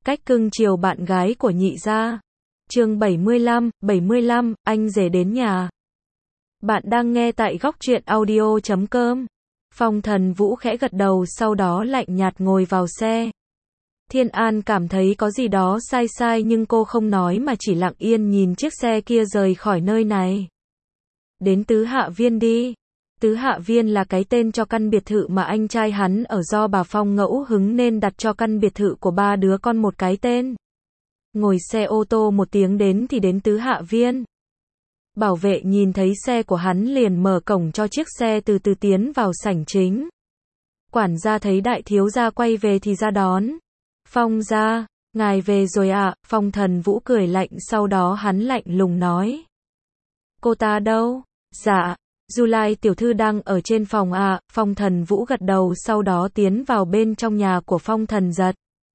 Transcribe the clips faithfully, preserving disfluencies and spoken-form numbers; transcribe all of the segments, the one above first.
cách cưng chiều bạn gái của nhị gia. Chương bảy mươi lăm, bảy mươi lăm, anh rể đến nhà. Bạn đang nghe tại góc truyện audio chấm com. Phong Thần Vũ khẽ gật đầu, sau đó lạnh nhạt ngồi vào xe. Thiên An cảm thấy có gì đó sai sai nhưng cô không nói mà chỉ lặng yên nhìn chiếc xe kia rời khỏi nơi này. Đến Tứ Hạ Viên đi. Tứ Hạ Viên là cái tên cho căn biệt thự mà anh trai hắn ở, do bà Phong ngẫu hứng nên đặt cho căn biệt thự của ba đứa con một cái tên. Ngồi xe ô tô một tiếng đến thì đến Tứ Hạ Viên. Bảo vệ nhìn thấy xe của hắn liền mở cổng cho chiếc xe từ từ tiến vào sảnh chính. Quản gia thấy đại thiếu gia quay về thì ra đón. Phong gia, ngài về rồi ạ. À? Phong Thần Vũ cười lạnh, sau đó hắn lạnh lùng nói. Cô ta đâu? Dạ, Du Lai tiểu thư đang ở trên phòng ạ. À? Phong Thần Vũ gật đầu, sau đó tiến vào bên trong nhà của Phong Thần Giật.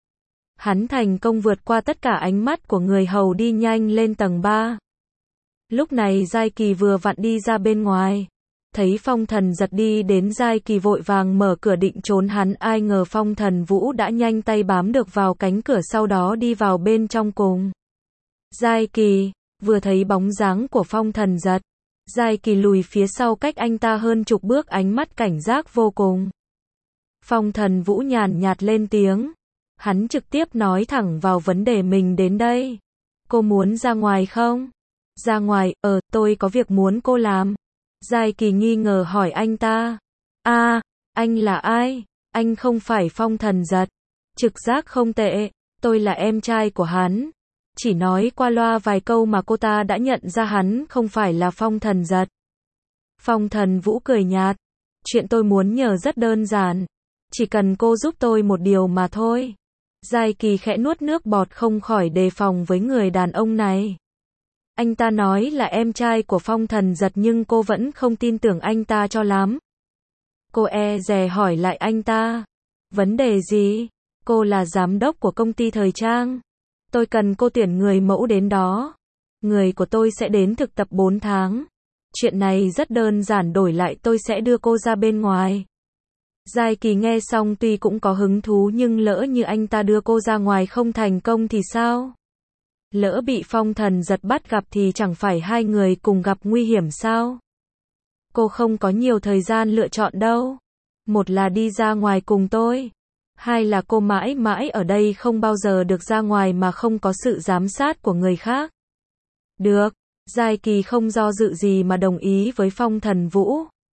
Hắn thành công vượt qua tất cả ánh mắt của người hầu, đi nhanh lên tầng ba. Lúc này Giai Kỳ vừa vặn đi ra bên ngoài. Thấy Phong Thần Giật đi đến, Giai Kỳ vội vàng mở cửa định trốn hắn, ai ngờ Phong Thần Vũ đã nhanh tay bám được vào cánh cửa, sau đó đi vào bên trong cùng. Giai Kỳ, vừa thấy bóng dáng của Phong Thần Giật, Giai Kỳ lùi phía sau cách anh ta hơn chục bước, ánh mắt cảnh giác vô cùng. Phong Thần Vũ nhàn nhạt lên tiếng. Hắn trực tiếp nói thẳng vào vấn đề, mình đến đây. Cô muốn ra ngoài không? Ra ngoài, ờ, tôi có việc muốn cô làm. Giai Kỳ nghi ngờ hỏi anh ta. A, à, anh là ai? Anh không phải Phong Thần Giật. Trực giác không tệ, tôi là em trai của hắn. Chỉ nói qua loa vài câu mà cô ta đã nhận ra hắn không phải là Phong Thần Giật. Phong Thần Vũ cười nhạt. Chuyện tôi muốn nhờ rất đơn giản. Chỉ cần cô giúp tôi một điều mà thôi. Giai Kỳ khẽ nuốt nước bọt, không khỏi đề phòng với người đàn ông này. Anh ta nói là em trai của Phong Thần Giật nhưng cô vẫn không tin tưởng anh ta cho lắm. Cô e dè hỏi lại anh ta. Vấn đề gì? Cô là giám đốc của công ty thời trang. Tôi cần cô tuyển người mẫu đến đó. Người của tôi sẽ đến thực tập bốn tháng. Chuyện này rất đơn giản, đổi lại tôi sẽ đưa cô ra bên ngoài. Giai Kỳ nghe xong tuy cũng có hứng thú, nhưng lỡ như anh ta đưa cô ra ngoài không thành công thì sao? Lỡ bị Phong Thần Giật bắt gặp thì chẳng phải hai người cùng gặp nguy hiểm sao? Cô không có nhiều thời gian lựa chọn đâu. Một là đi ra ngoài cùng tôi. Hai là cô mãi mãi ở đây, không bao giờ được ra ngoài mà không có sự giám sát của người khác. Được. Giai Kỳ không do dự gì mà đồng ý với Phong Thần Vũ.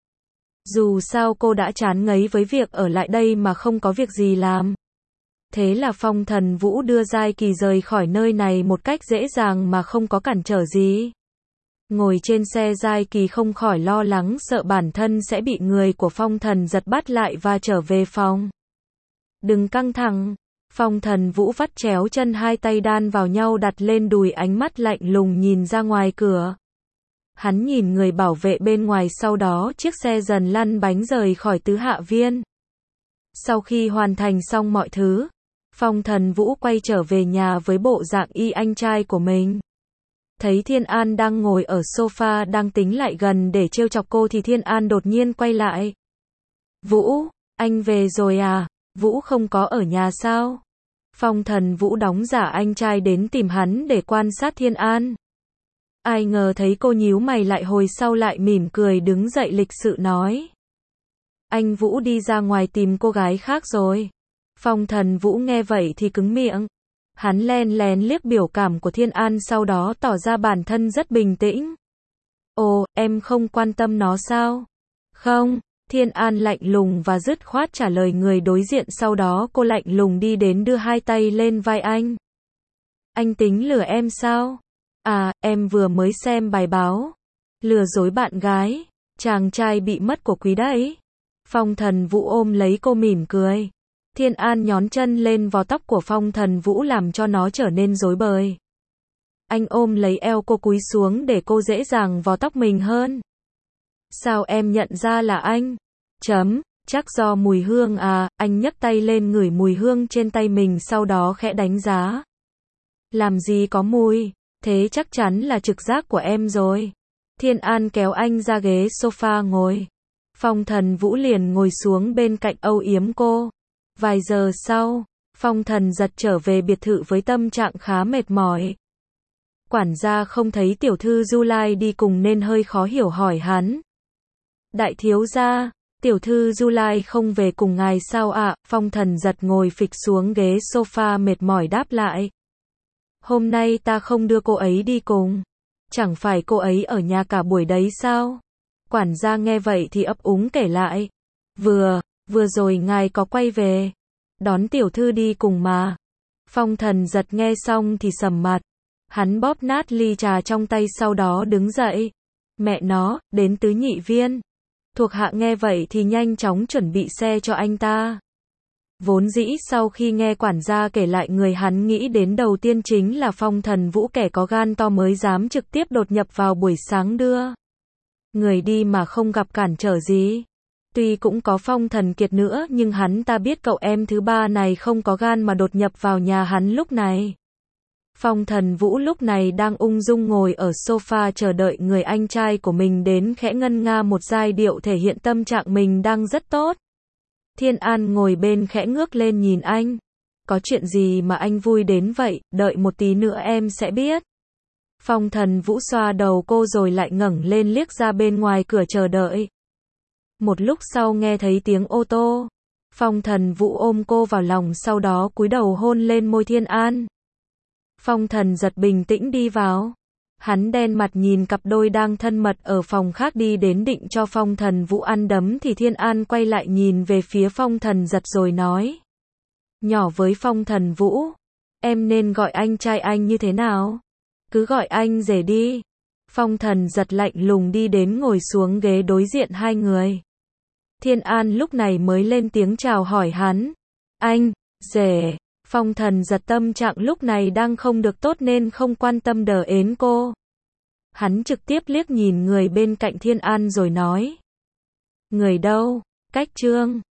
Dù sao cô đã chán ngấy với việc ở lại đây mà không có việc gì làm. Thế là Phong Thần Vũ đưa Giai Kỳ rời khỏi nơi này một cách dễ dàng mà không có cản trở gì. Ngồi trên xe, Giai Kỳ không khỏi lo lắng, sợ bản thân sẽ bị người của Phong Thần Giật bắt lại và trở về phòng. Đừng căng thẳng. Phong Thần Vũ vắt chéo chân, hai tay đan vào nhau đặt lên đùi, ánh mắt lạnh lùng nhìn ra ngoài cửa. Hắn nhìn người bảo vệ bên ngoài, sau đó chiếc xe dần lăn bánh rời khỏi Tứ Hạ Viên. Sau khi hoàn thành xong mọi thứ, Phong Thần Vũ quay trở về nhà với bộ dạng y anh trai của mình. Thấy Thiên An đang ngồi ở sofa đang tính lại gần để trêu chọc cô thì Thiên An đột nhiên quay lại. Vũ, anh về rồi à? Vũ không có ở nhà sao? Phong Thần Vũ đóng giả anh trai đến tìm hắn để quan sát Thiên An. Ai ngờ thấy cô nhíu mày lại, hồi sau lại mỉm cười đứng dậy lịch sự nói. Anh Vũ đi ra ngoài tìm cô gái khác rồi. Phong Thần Vũ nghe vậy thì cứng miệng. Hắn len lén liếc biểu cảm của Thiên An, sau đó tỏ ra bản thân rất bình tĩnh. Ồ, em không quan tâm nó sao? Không, Thiên An lạnh lùng và dứt khoát trả lời người đối diện, sau đó cô lạnh lùng đi đến đưa hai tay lên vai anh. Anh tính lừa em sao? À, em vừa mới xem bài báo. Lừa dối bạn gái. Chàng trai bị mất của quý đấy. Phong Thần Vũ ôm lấy cô mỉm cười. Thiên An nhón chân lên vò tóc của Phong Thần Vũ làm cho nó trở nên rối bời. Anh ôm lấy eo cô cúi xuống để cô dễ dàng vò tóc mình hơn. Sao em nhận ra là anh? Chấm, chắc do mùi hương à. Anh nhấc tay lên ngửi mùi hương trên tay mình, sau đó khẽ đánh giá. Làm gì có mùi, thế chắc chắn là trực giác của em rồi. Thiên An kéo anh ra ghế sofa ngồi. Phong Thần Vũ liền ngồi xuống bên cạnh âu yếm cô. Vài giờ sau, Phong Thần Giật trở về biệt thự với tâm trạng khá mệt mỏi. Quản gia không thấy tiểu thư Du Lai đi cùng nên hơi khó hiểu hỏi hắn. Đại thiếu gia, tiểu thư Du Lai không về cùng ngài sao ạ? À? Phong Thần Giật ngồi phịch xuống ghế sofa mệt mỏi đáp lại. Hôm nay ta không đưa cô ấy đi cùng. Chẳng phải cô ấy ở nhà cả buổi đấy sao? Quản gia nghe vậy thì ấp úng kể lại. Vừa, vừa rồi ngài có quay về. Đón tiểu thư đi cùng mà. Phong Thần Giật nghe xong thì sầm mặt. Hắn bóp nát ly trà trong tay sau đó đứng dậy. Mẹ nó, đến tứ nhị viên. Thuộc hạ nghe vậy thì nhanh chóng chuẩn bị xe cho anh ta. Vốn dĩ sau khi nghe quản gia kể lại người hắn nghĩ đến đầu tiên chính là Phong Thần Vũ, kẻ có gan to mới dám trực tiếp đột nhập vào buổi sáng đưa người đi mà không gặp cản trở gì. Tuy cũng có Phong Thần Kiệt nữa nhưng hắn ta biết cậu em thứ ba này không có gan mà đột nhập vào nhà hắn lúc này. Phong Thần Vũ lúc này đang ung dung ngồi ở sofa chờ đợi người anh trai của mình đến, khẽ ngân nga một giai điệu thể hiện tâm trạng mình đang rất tốt. Thiên An ngồi bên khẽ ngước lên nhìn anh. Có chuyện gì mà anh vui đến vậy, đợi một tí nữa em sẽ biết. Phong Thần Vũ xoa đầu cô rồi lại ngẩng lên liếc ra bên ngoài cửa chờ đợi. Một lúc sau nghe thấy tiếng ô tô. Phong Thần Vũ ôm cô vào lòng sau đó cúi đầu hôn lên môi Thiên An. Phong Thần Giật bình tĩnh đi vào. Hắn đen mặt nhìn cặp đôi đang thân mật ở phòng khác đi đến định cho Phong Thần Vũ ăn đấm thì Thiên An quay lại nhìn về phía Phong Thần Giật rồi nói. Nhỏ với Phong Thần Vũ, em nên gọi anh trai anh như thế nào? Cứ gọi anh rể đi. Phong Thần Giật lạnh lùng đi đến ngồi xuống ghế đối diện hai người. Thiên An lúc này mới lên tiếng chào hỏi hắn. Anh, rể. Phong Thần Giật tâm trạng lúc này đang không được tốt nên không quan tâm đờ ến cô. Hắn trực tiếp liếc nhìn người bên cạnh Thiên An rồi nói. Người đâu? Cách Trương.